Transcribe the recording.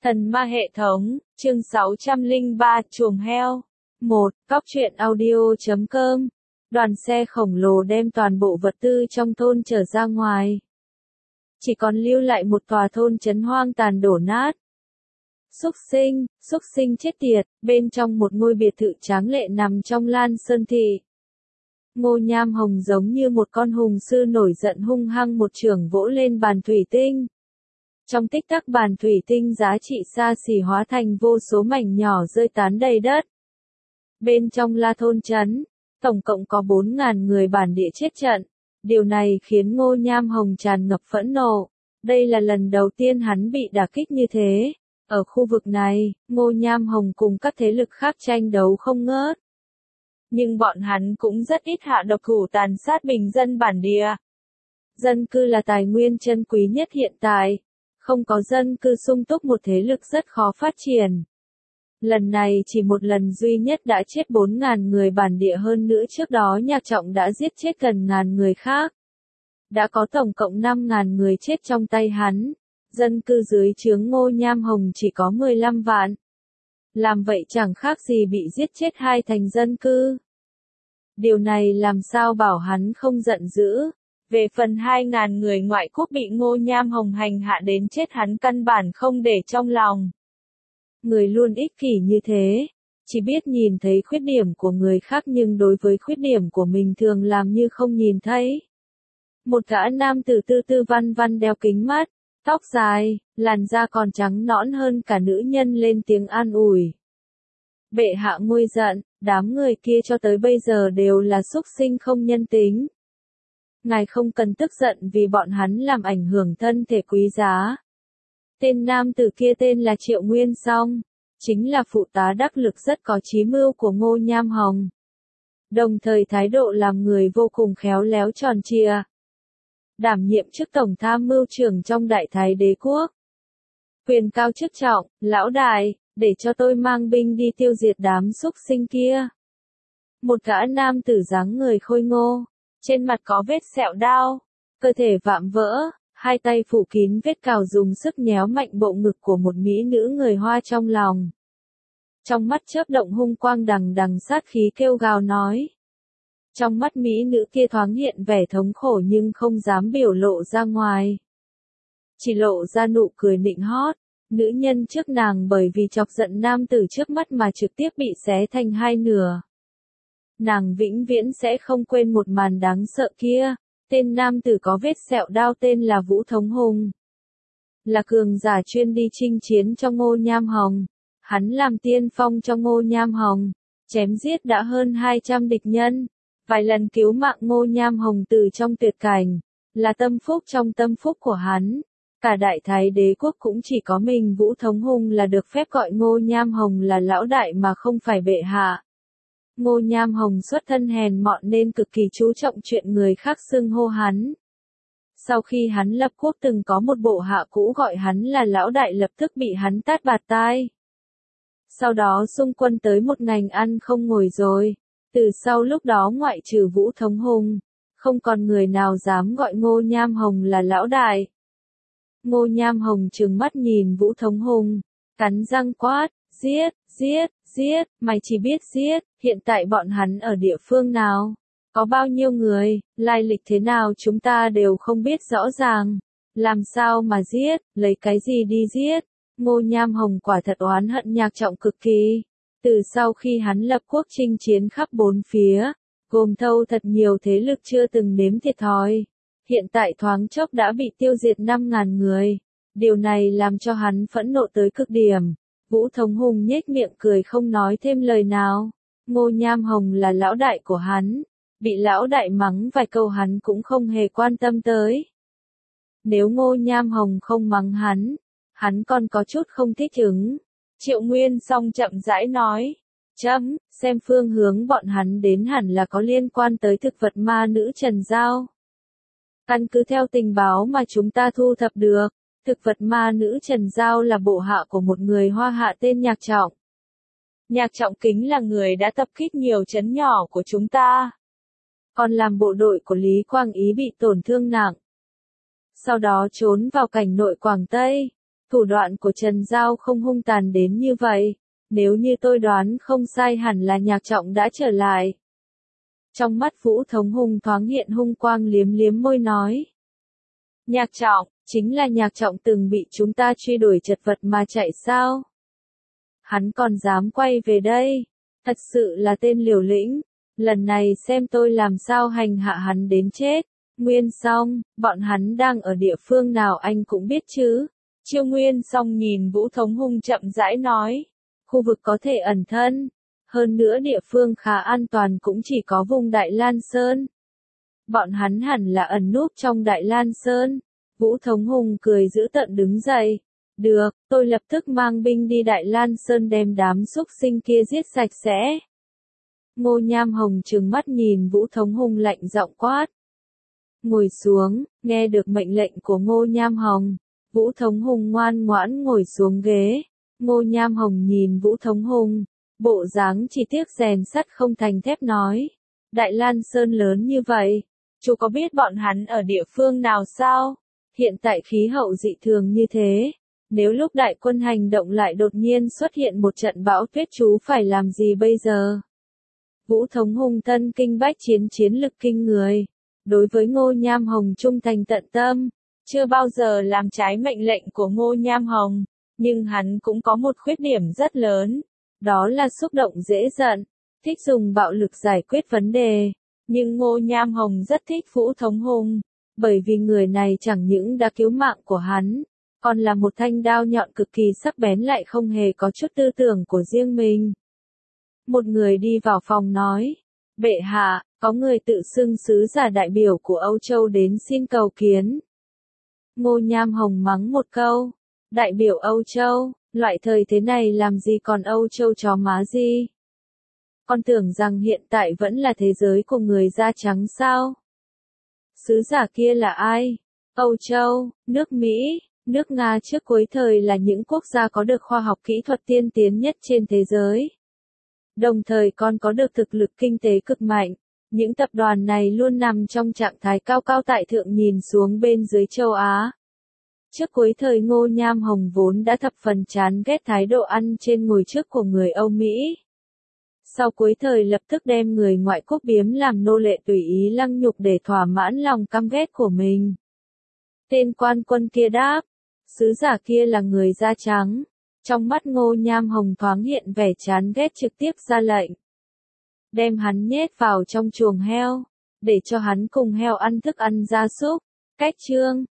Thần ma hệ thống, chương 603, chuồng heo. 1. Cóc truyện audio.com. Đoàn xe khổng lồ đem toàn bộ vật tư trong thôn chở ra ngoài. Chỉ còn lưu lại một tòa thôn trấn hoang tàn đổ nát. Xúc sinh chết tiệt, bên trong một ngôi biệt thự tráng lệ nằm trong Lan Sơn thị. Ngô Nham Hồng giống như một con hùng sư nổi giận hung hăng một chưởng vỗ lên bàn thủy tinh. Trong tích tắc bàn thủy tinh giá trị xa xỉ hóa thành vô số mảnh nhỏ rơi tán đầy đất. Bên trong La thôn trấn, tổng cộng có 4.000 người bản địa chết trận. Điều này khiến Ngô Nham Hồng tràn ngập phẫn nộ. Đây là lần đầu tiên hắn bị đả kích như thế. Ở khu vực này, Ngô Nham Hồng cùng các thế lực khác tranh đấu không ngớt. Nhưng bọn hắn cũng rất ít hạ độc thủ tàn sát bình dân bản địa. Dân cư là tài nguyên chân quý nhất hiện tại. Không có dân cư sung túc một thế lực rất khó phát triển. Lần này chỉ một lần duy nhất đã chết 4.000 người bản địa, hơn nữa trước đó Nhạc Trọng đã giết chết gần 1.000 người khác. Đã có tổng cộng 5.000 người chết trong tay hắn. Dân cư dưới trướng Ngô Nham Hồng chỉ có 15 vạn. Làm vậy chẳng khác gì bị giết chết 2 thành dân cư. Điều này làm sao bảo hắn không giận dữ. Về phần 2.000 người ngoại quốc bị Ngô Nham Hồng hành hạ đến chết, hắn căn bản không để trong lòng. Người luôn ích kỷ như thế, chỉ biết nhìn thấy khuyết điểm của người khác nhưng đối với khuyết điểm của mình thường làm như không nhìn thấy. Một gã nam tử tư tư văn văn đeo kính mắt, tóc dài, làn da còn trắng nõn hơn cả nữ nhân lên tiếng an ủi. Bệ hạ nguôi giận, đám người kia cho tới bây giờ đều là súc sinh không nhân tính. Ngài không cần tức giận vì bọn hắn làm ảnh hưởng thân thể quý giá. Tên nam tử kia tên là Triệu Nguyên Song, chính là phụ tá đắc lực rất có chí mưu của Ngô Nham Hồng. Đồng thời thái độ làm người vô cùng khéo léo tròn trịa. Đảm nhiệm chức tổng tham mưu trưởng trong Đại Thái Đế quốc. Quyền cao chức trọng, lão đại, để cho tôi mang binh đi tiêu diệt đám súc sinh kia. Một gã nam tử dáng người khôi ngô. Trên mặt có vết sẹo đao, cơ thể vạm vỡ, hai tay phủ kín vết cào dùng sức nhéo mạnh bộ ngực của một mỹ nữ người Hoa trong lòng. Trong mắt chớp động hung quang đằng đằng sát khí kêu gào nói. Trong mắt mỹ nữ kia thoáng hiện vẻ thống khổ nhưng không dám biểu lộ ra ngoài. Chỉ lộ ra nụ cười nịnh hót, nữ nhân trước nàng bởi vì chọc giận nam tử trước mắt mà trực tiếp bị xé thành hai nửa. Nàng vĩnh viễn sẽ không quên một màn đáng sợ kia. Tên nam tử có vết sẹo đao tên là Vũ Thống Hùng. Là cường giả chuyên đi chinh chiến cho Ngô Nham Hồng. Hắn làm tiên phong cho Ngô Nham Hồng. Chém giết đã hơn 200 địch nhân. Vài lần cứu mạng Ngô Nham Hồng từ trong tuyệt cảnh. Là tâm phúc trong tâm phúc của hắn. Cả Đại Thái Đế quốc cũng chỉ có mình Vũ Thống Hùng là được phép gọi Ngô Nham Hồng là lão đại mà không phải bệ hạ. Ngô Nham Hồng xuất thân hèn mọn nên cực kỳ chú trọng chuyện người khác xưng hô hắn. Sau khi hắn lập quốc từng có một bộ hạ cũ gọi hắn là lão đại, lập tức bị hắn tát bạt tai. Sau đó xung quân tới một ngành ăn không ngồi rồi. Từ sau lúc đó ngoại trừ Vũ Thống Hùng, không còn người nào dám gọi Ngô Nham Hồng là lão đại. Ngô Nham Hồng trừng mắt nhìn Vũ Thống Hùng, cắn răng quát, giết, mày chỉ biết giết, hiện tại bọn hắn ở địa phương nào, có bao nhiêu người, lai lịch thế nào chúng ta đều không biết rõ ràng, làm sao mà giết, lấy cái gì đi giết. Ngô Nham Hồng quả thật oán hận Nhạc Trọng cực kỳ, từ sau khi hắn lập quốc chinh chiến khắp bốn phía, gồm thâu thật nhiều thế lực chưa từng nếm thiệt thòi, hiện tại thoáng chốc đã bị tiêu diệt 5.000 người, điều này làm cho hắn phẫn nộ tới cực điểm. Vũ Thống Hùng nhếch miệng cười không nói thêm lời nào. Ngô Nham Hồng là lão đại của hắn. Bị lão đại mắng vài câu hắn cũng không hề quan tâm tới. Nếu Ngô Nham Hồng không mắng hắn còn có chút không thích ứng. Triệu Nguyên Song chậm rãi nói. Xem phương hướng bọn hắn đến hẳn là có liên quan tới thực vật ma nữ Trần Giao. Căn cứ theo tình báo mà chúng ta thu thập được. Thực vật ma nữ Trần Giao là bộ hạ của một người Hoa hạ tên Nhạc Trọng. Nhạc Trọng Kính là người đã tập kích nhiều trấn nhỏ của chúng ta. Còn làm bộ đội của Lý Quang Ý bị tổn thương nặng. Sau đó trốn vào cảnh nội Quảng Tây. Thủ đoạn của Trần Giao không hung tàn đến như vậy, nếu như tôi đoán không sai hẳn là Nhạc Trọng đã trở lại. Trong mắt Vũ Thống Hùng thoáng hiện hung quang, liếm liếm môi nói. Nhạc Trọng, chính là Nhạc Trọng từng bị chúng ta truy đuổi chật vật mà chạy sao? Hắn còn dám quay về đây, thật sự là tên liều lĩnh, lần này xem tôi làm sao hành hạ hắn đến chết. Nguyên Song, bọn hắn đang ở địa phương nào anh cũng biết chứ? Chiêu Nguyên Song nhìn Vũ Thống Hùng chậm rãi nói, khu vực có thể ẩn thân, hơn nữa địa phương khá an toàn cũng chỉ có vùng Đại Lan Sơn. Bọn hắn hẳn là ẩn núp trong Đại Lan Sơn. Vũ Thống Hùng cười dữ tợn đứng dậy. Được, tôi lập tức mang binh đi Đại Lan Sơn đem đám xúc sinh kia giết sạch sẽ. Ngô Nham Hồng trừng mắt nhìn Vũ Thống Hùng lạnh giọng quát. Ngồi xuống, nghe được mệnh lệnh của Ngô Nham Hồng. Vũ Thống Hùng ngoan ngoãn ngồi xuống ghế. Ngô Nham Hồng nhìn Vũ Thống Hùng, bộ dáng chỉ tiếc rèn sắt không thành thép nói. Đại Lan Sơn lớn như vậy, chú có biết bọn hắn ở địa phương nào sao? Hiện tại khí hậu dị thường như thế, nếu lúc đại quân hành động lại đột nhiên xuất hiện một trận bão tuyết chú phải làm gì bây giờ? Vũ Thống Hùng thân kinh bách chiến lực kinh người. Đối với Ngô Nham Hồng trung thành tận tâm, chưa bao giờ làm trái mệnh lệnh của Ngô Nham Hồng, nhưng hắn cũng có một khuyết điểm rất lớn, đó là xúc động dễ giận, thích dùng bạo lực giải quyết vấn đề. Nhưng Ngô Nham Hồng rất thích Vũ Thống Hùng, bởi vì người này chẳng những đã cứu mạng của hắn, còn là một thanh đao nhọn cực kỳ sắc bén lại không hề có chút tư tưởng của riêng mình. Một người đi vào phòng nói, bệ hạ, có người tự xưng sứ giả đại biểu của Âu Châu đến xin cầu kiến. Ngô Nham Hồng mắng một câu, đại biểu Âu Châu, loại thời thế này làm gì còn Âu Châu chó má gì? Con tưởng rằng hiện tại vẫn là thế giới của người da trắng sao? Sứ giả kia là ai? Âu Châu, nước Mỹ, nước Nga trước cuối thời là những quốc gia có được khoa học kỹ thuật tiên tiến nhất trên thế giới. Đồng thời còn có được thực lực kinh tế cực mạnh. Những tập đoàn này luôn nằm trong trạng thái cao cao tại thượng nhìn xuống bên dưới châu Á. Trước cuối thời Ngô Nham Hồng vốn đã thập phần chán ghét thái độ ăn trên ngồi trước của người Âu Mỹ. Sau cuối thời lập tức đem người ngoại quốc biếm làm nô lệ tùy ý lăng nhục để thỏa mãn lòng căm ghét của mình. Tên quan quân kia đáp, sứ giả kia là người da trắng. Trong mắt Ngô Nham Hồng thoáng hiện vẻ chán ghét, trực tiếp ra lệnh. Đem hắn nhét vào trong chuồng heo, để cho hắn cùng heo ăn thức ăn gia súc. Cách chương